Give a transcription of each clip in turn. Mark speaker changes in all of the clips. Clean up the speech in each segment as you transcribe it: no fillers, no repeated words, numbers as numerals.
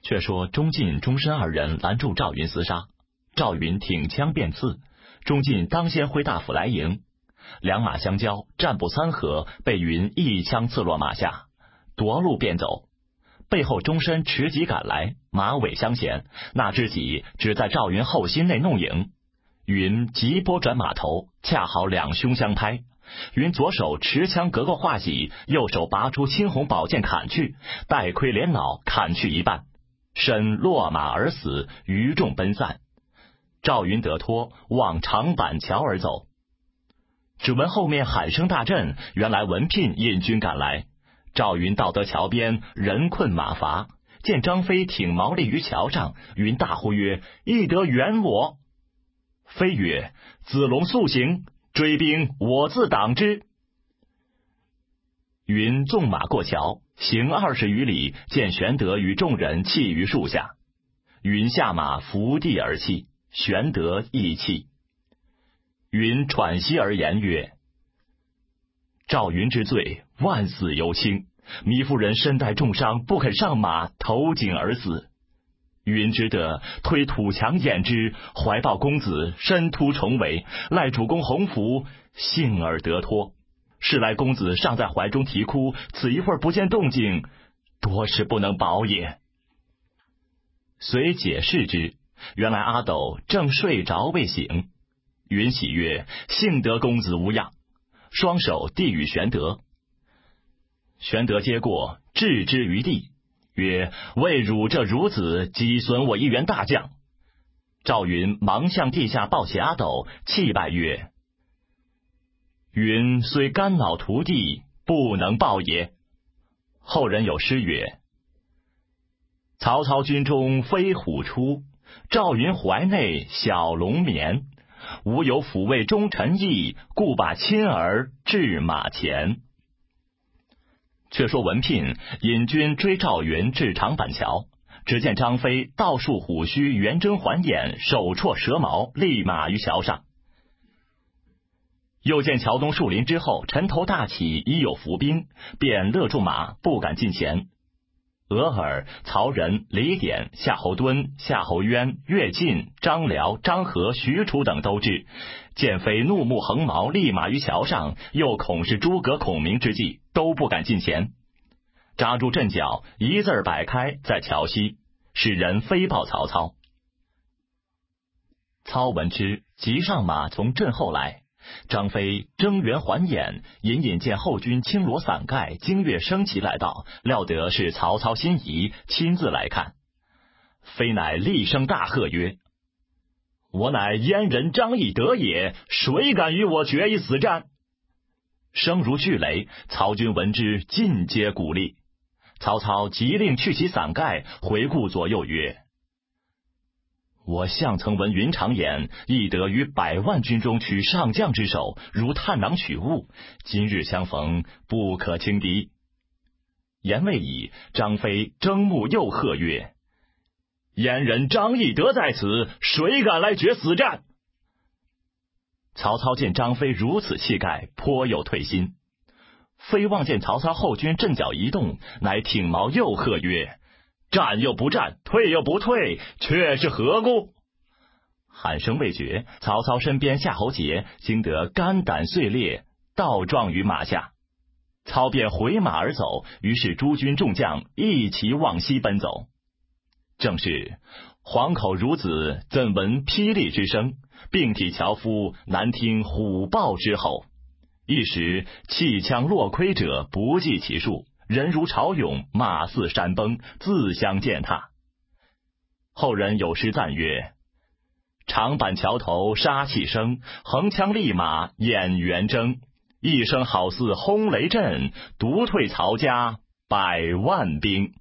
Speaker 1: 却说钟进、钟申二人拦住赵云厮杀，赵云挺枪便刺，钟进当先挥大斧来迎，两马相交，战不三合，被云一枪刺落马下，夺路便走。背后钟申持戟赶来，马尾相衔，那只戟只在赵云后心内弄影。云急拨转马头，恰好两胸相拍。云左手持枪隔过画戟，右手拔出青红宝剑砍去，带盔连脑砍去一半，身落马而死，余众奔散。赵云得脱，往长板桥而走。只闻后面喊声大震，原来文聘引军赶来。赵云到得桥边，人困马乏，见张飞挺矛立于桥上，云大呼曰：“翼德援我！”飞曰：“子龙速行，追兵我自挡之。”云纵马过桥，行20余里，见玄德与众人弃于树下。云下马伏地而泣，玄德亦泣。云喘息而言曰：“赵云之罪，万死犹轻。糜夫人身带重伤，不肯上马，投井而死。云只得推土墙掩之，怀抱公子，身突重围，赖主公洪福，幸而得脱。是来公子尚在怀中啼哭，此一会儿不见动静，多是不能保也。”遂解释之，原来阿斗正睡着未醒。云喜曰：“幸得公子无恙。”双手递与玄德。玄德接过，置之于地，曰：“为汝这孺子，击损我一员大将。”赵云忙向地下抱起阿斗，泣拜曰：“云虽肝脑涂地，不能报也。”后人有诗曰：“曹操军中飞虎出，赵云怀内小龙眠。吾有抚慰忠臣义，故把亲儿至马前。”却说文聘引军追赵云至长板桥，只见张飞倒竖虎须，圆睁环眼，手绰蛇矛，立马于桥上。又见桥东树林之后，尘头大起，已有伏兵，便勒住马，不敢近前。俄尔、曹仁、李典、夏侯惇、夏侯渊、乐进、张辽、张合、许褚等都至，见飞怒目横矛，立马于桥上，又恐是诸葛孔明之计，都不敢近前。扎住阵脚，一字摆开，在桥西，使人飞报曹操。操闻之，急上马从阵后来。张飞睁圆环眼，隐隐见后军轻罗伞盖，经月升旗来到，料得是曹操心仪，亲自来看。飞乃厉声大喝曰：“我乃燕人张翼德也，谁敢与我决一死战？”声如巨雷，曹军闻之，尽皆鼓励。曹操急令去其伞盖，回顾左右曰：“我向曾闻云长言，翼德于100万军中取上将之首，如探囊取物。今日相逢，不可轻敌。”言未已，张飞睁目又喝曰：“燕人张翼德在此，谁敢来决死战？”曹操见张飞如此气概，颇有退心。飞望见曹操后军阵脚一动，乃挺矛又喝曰：“战又不战，退又不退，却是何故？”喊声未绝，曹操身边夏侯杰惊得肝胆碎裂，倒撞于马下。操便回马而走，于是诸军众将一齐往西奔走。正是黄口孺子怎闻霹雳之声，并体樵夫难听虎豹之吼。一时弃枪落盔者不计其数，人如潮涌，马似山崩，自相践踏。后人有诗赞曰：“长板桥头杀气生，横枪立马眼圆睁。一声好似轰雷震，独退曹家100万兵。”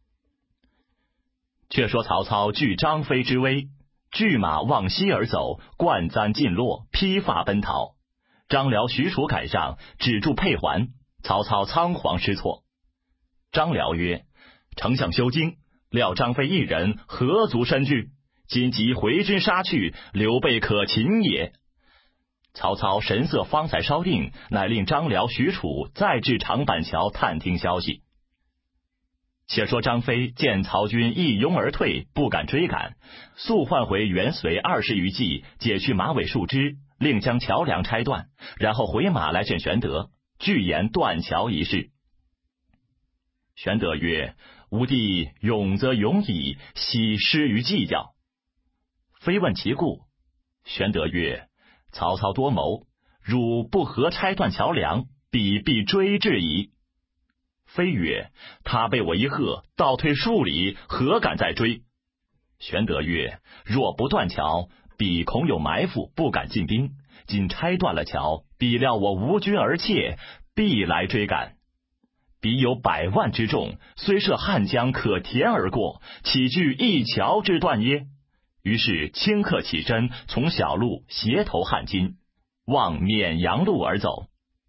Speaker 1: 却说曹操惧张飞之威，拒马往西而走，冠簪尽落，披发奔逃。张辽、许褚赶上，止住佩环，曹操仓皇失措。张辽曰：“丞相休惊，料张飞一人何足深惧？今即回军杀去，刘备可擒也。”曹操神色方才稍定，乃令张辽、许褚再至长板桥探听消息。 且说张飞见曹军一拥而退，不敢追赶，速唤回元随20余骑，解去马尾树枝，另将桥梁拆断，然后回马来劝玄德，具言断桥一事。玄德曰：吾弟勇则勇矣，惜失于计较。飞问其故。玄德曰：曹操多谋，汝不合拆断桥梁，必追至矣。飞曰：他被我一喝，倒退数里，何敢再追？玄德曰：若不断桥，彼恐有埋伏，不敢进兵。今拆断了桥，彼料我无军而怯，必来追赶。彼有100万之众，虽涉汉江，可填而过，岂惧一桥之断耶？于是顷刻起身，从小路斜投汉津，望沔阳路而走。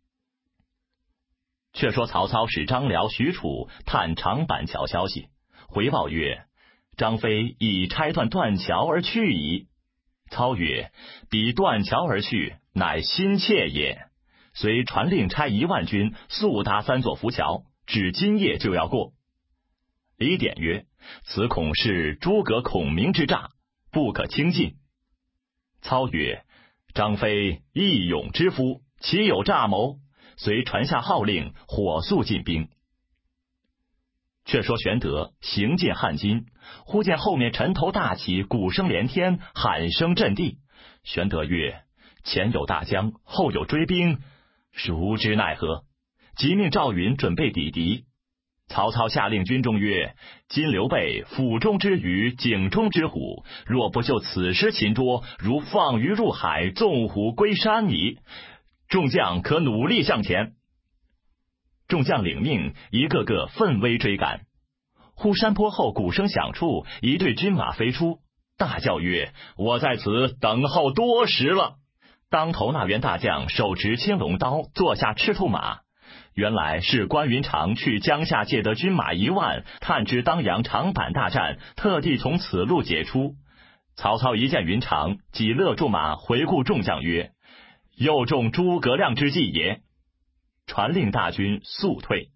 Speaker 1: 却说曹操使张辽、许褚探长板桥消息，回报曰：张飞已拆断桥而去矣。操曰：彼断桥而去，乃心切也。遂传令差1万军，速搭3座浮桥，指今夜就要过。李典曰：此恐是诸葛孔明之诈，不可轻信。操曰：张飞义勇之夫，岂有诈谋？遂传下号令，火速进兵。却说玄德行进汉津，忽见后面尘头大起，鼓声连天，喊声震地。玄德曰：前有大江，后有追兵，孰知奈何？即命赵云准备抵敌。曹操下令军中曰：今刘备府中之鱼，井中之虎，若不就此时擒捉，如放鱼入海，纵虎归山矣。众将可努力向前。众将领命，一个个奋威追赶。忽山坡后鼓声响处，一队军马飞出，大叫曰：我在此等候多时了。当头那员大将手持青龙刀，坐下赤兔马。原来是关云长去江夏借得军马1万，探知当阳长板大战，特地从此路解出。曹操一见云长，即勒住马，回顾众将曰：又中诸葛亮之计也。传令大军速退。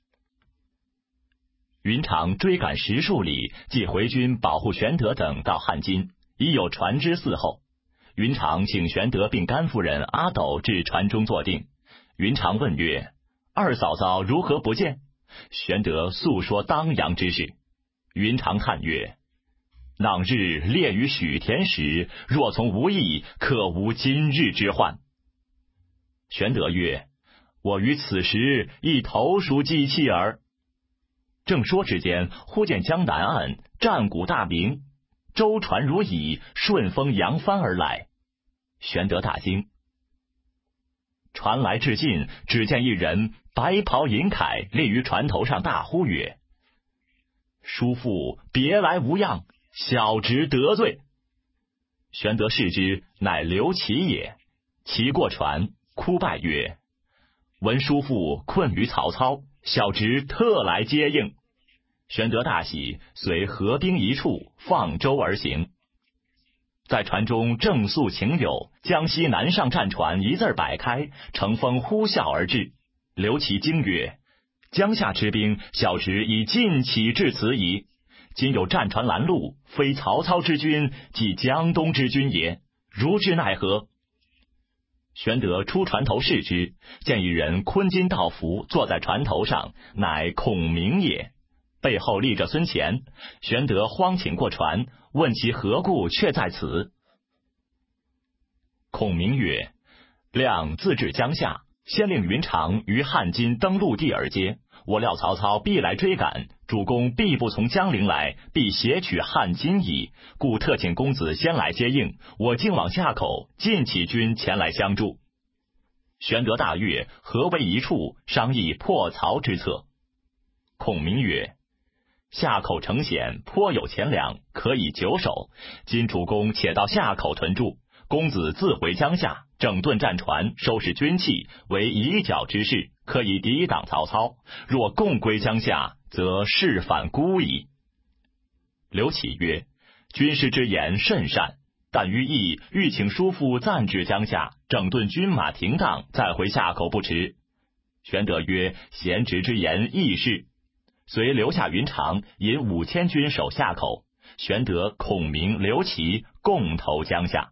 Speaker 1: 云长追赶10数里，即回军保护玄德等到汉津，已有船只伺候。云长请玄德并甘夫人阿斗至船中坐定。云长问曰：二嫂嫂如何不见？玄德诉说当阳之事。云长叹曰：那日列于许田时，若从无益，可无今日之患。玄德曰：我于此时亦投鼠忌器耳。正说之间，忽见江南岸战鼓大鸣，舟船如蚁，顺风扬帆而来。玄德大惊。船来至近，只见一人白袍银铠，立于船头上，大呼曰：叔父别来无恙，小侄得罪。玄德视之，乃刘琦也。骑过船，哭拜曰：闻叔父困于曹操，小侄特来接应。玄德大喜，遂合兵一处，放舟而行。在船中正诉情友，江西南上战船一字摆开，乘风呼啸而至。刘琦惊曰：江夏之兵，小侄已尽起至此矣。今有战船拦路，非曹操之军，即江东之军也，如之奈何？玄德出船头视之，见一人昆金道服，坐在船头上，乃孔明也。背后立着孙乾。玄德慌请过船，问其何故却在此。孔明曰：亮自至江夏，先令云长于汉津登陆地而接，我料曹操必来追赶，主公必不从江陵来，必挟取汉津矣，故特请公子先来接应，我竟往夏口，尽起军前来相助。玄德大悦，合为一处，商议破曹之策。孔明曰：夏口城险，颇有钱粮，可以久守。今主公且到夏口屯驻，公子自回江夏，整顿战船，收拾军器，为以角之势，可以抵挡曹操。若共归江夏，则事反孤矣。刘启曰：军师之言甚善，但于意欲请叔父暂至江夏，整顿军马停当，再回夏口不迟。玄德曰：贤侄之言亦是。 遂留下云长，引5000军守夏口，玄德、孔明、刘琦共投江夏。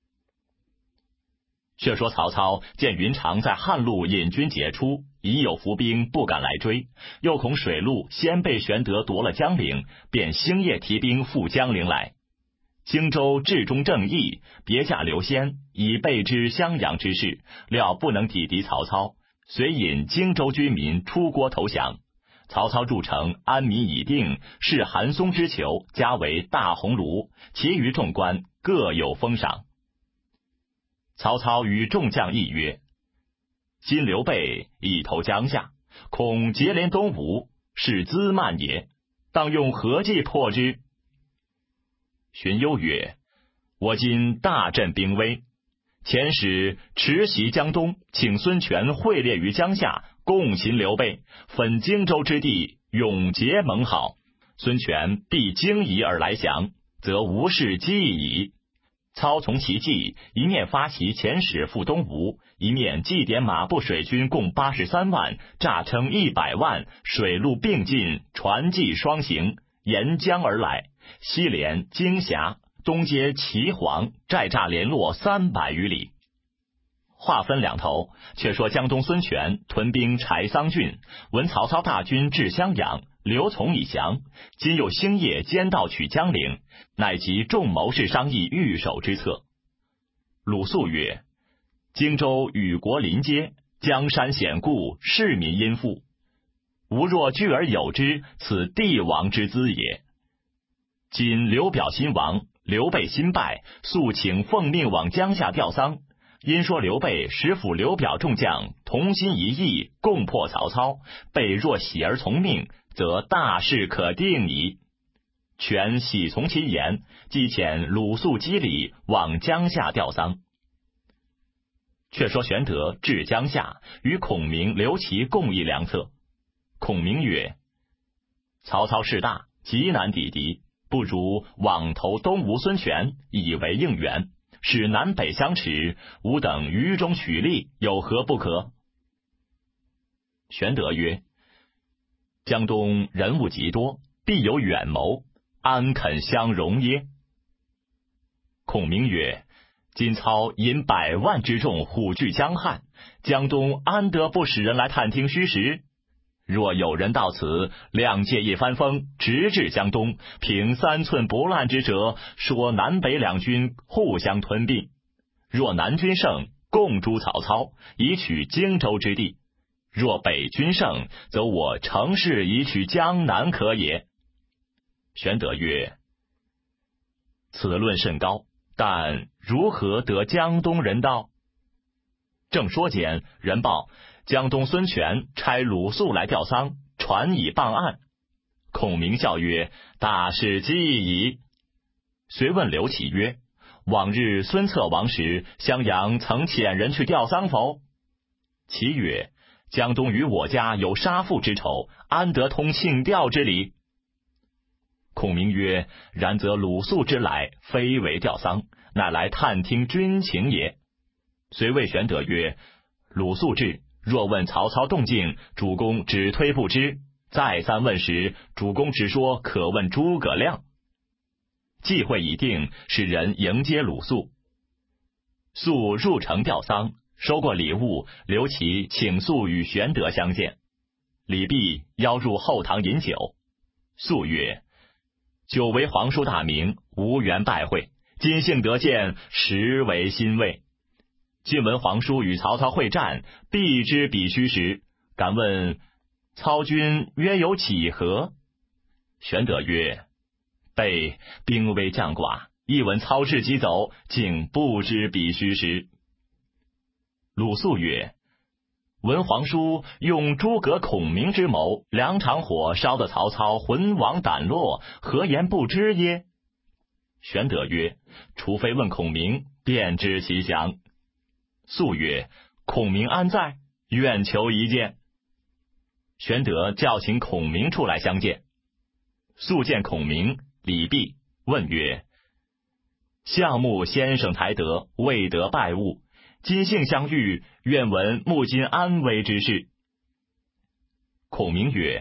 Speaker 1: 却说曹操见云长在汉路引军结出，已有伏兵不敢来追，又恐水路先被玄德夺了江陵，便星夜提兵赴江陵来。荆州治中正义，别驾刘先，以备知襄阳之事，料不能抵敌曹操，遂引荆州居民出郭投降。曹操入城，安民已定，是韩松之囚，加为大鸿胪，其余众官各有封赏。曹操与众将议曰：今刘备已投江夏，恐结连东吴，是资慢也，当用何计破之？荀攸曰：我今大振兵威，遣使持袭江东，请孙权会列于江夏，共擒刘备，分荆州之地，永结盟好。孙权必惊疑而来降，则无事计矣。操从其计，一面发起遣使赴东吴，一面祭点马步水军共83万，诈称100万，水陆并进，船骑双行，沿江而来，西连荆峡，东接祁黄，寨栅连络300余里。话分两头，却说江东孙权屯兵柴桑郡，闻曹操大军至襄阳，刘琮已降，今又星夜兼道取江陵，乃集众谋士商议御守之策。鲁肃曰：荆州与国邻接，江山险固，市民殷富，吾若聚而有之，此帝王之资也。今刘表新亡，刘备新败，速请奉命往江夏吊丧。因说刘备使府刘表众将同心一意，共破曹操，备若喜而从命，则大事可定矣。权喜从其言，即遣鲁肃击礼，往江夏吊丧。却说玄德至江夏，与孔明、刘琦共议良策。孔明曰：曹操势大，极难抵敌，不如往投东吴孙权，以为应援，使南北相持，吾等于中取利，有何不可？玄德曰：江东人物极多，必有远谋，安肯相容耶？孔明曰：今操引100万之众虎踞江汉，江东安得不使人来探听虚实？若有人到此，谅借一番风，直至江东，凭3寸不烂之舌，说南北两军互相吞并。若南军胜，共诛曹操，以取荆州之地；若北军胜，则我乘势以取江南可也。玄德曰：此论甚高，但如何得江东人到？正说间，人报江东孙权差鲁肃来吊丧，传已傍岸。孔明笑曰：大事既矣。遂问刘琦曰：往日孙策亡时，襄阳曾遣人去吊丧否？其曰：江东与我家有杀父之仇，安得通庆吊之礼？孔明曰：然则鲁肃之来，非为吊丧，乃来探听军情也。遂谓玄德曰：鲁肃至，若问曹操动静，主公只推不知；再三问时，主公只说可问诸葛亮。计会已定，使人迎接鲁肃。肃入城吊丧，收过礼物，刘琦请肃与玄德相见。礼毕，邀入后堂饮酒。肃曰：久为皇叔大名，无缘拜会，今幸得见，实为欣慰。今闻皇叔与曹操会战，必知彼虚实，敢问操军约有几何？玄德曰：备兵微将寡，一闻操事即走，竟不知彼虚实。鲁肃曰：闻皇叔用诸葛孔明之谋，2场火烧得曹操魂亡胆落，何言不知耶？玄德曰：除非问孔明，便知其详。肃曰：孔明安在？愿求一见。玄德叫请孔明出来相见。肃见孔明，礼毕，问曰：项目先生台德，未得拜物，今幸相遇，愿闻目今安危之事。孔明曰：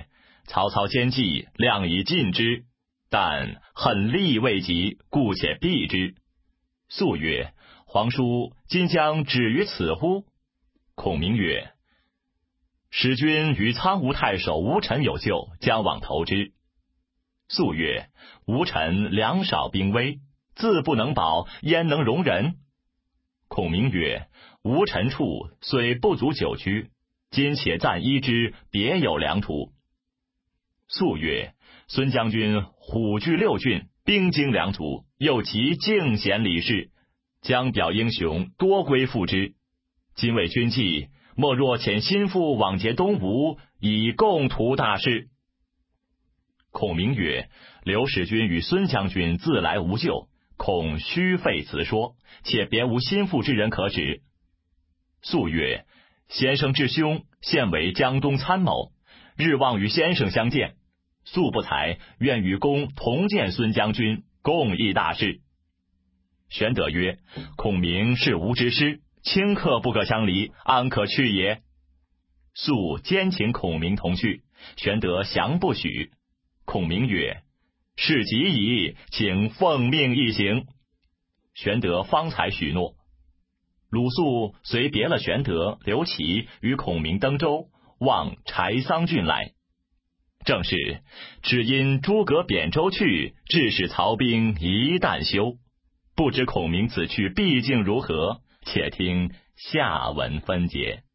Speaker 1: 曹操奸计，量以尽之，但恨力未及，故且避之。肃曰：皇叔今将止于此乎？孔明曰：使君与苍梧太守吴臣有旧，将往投之。肃曰：吴臣粮少兵微，自不能保，焉能容人？孔明曰：吴臣处虽不足久居，今且暂依之，别有良图。肃曰：孙将军虎踞6郡，兵精粮足，又极敬贤礼士，将表英雄，多归附之。今为君计，莫若遣心腹往结东吴，以共图大事。孔明曰：刘使君与孙将军自来无咎，恐虚费此说，且别无心腹之人可指。肃曰：先生至兄，现为江东参谋，日望与先生相见，素不才，愿与公同见孙将军，共议大事。玄德曰：孔明是吾之师，顷刻不可相离，安可去也？肃坚请孔明同去，玄德降不许。孔明曰：事急矣，请奉命一行。玄德方才许诺。鲁肃遂别了玄德、刘琦，与孔明登舟，望柴桑郡来。正是只因诸葛扁舟去，致使曹兵一旦休。不知孔明此去毕竟如何？且听下文分解。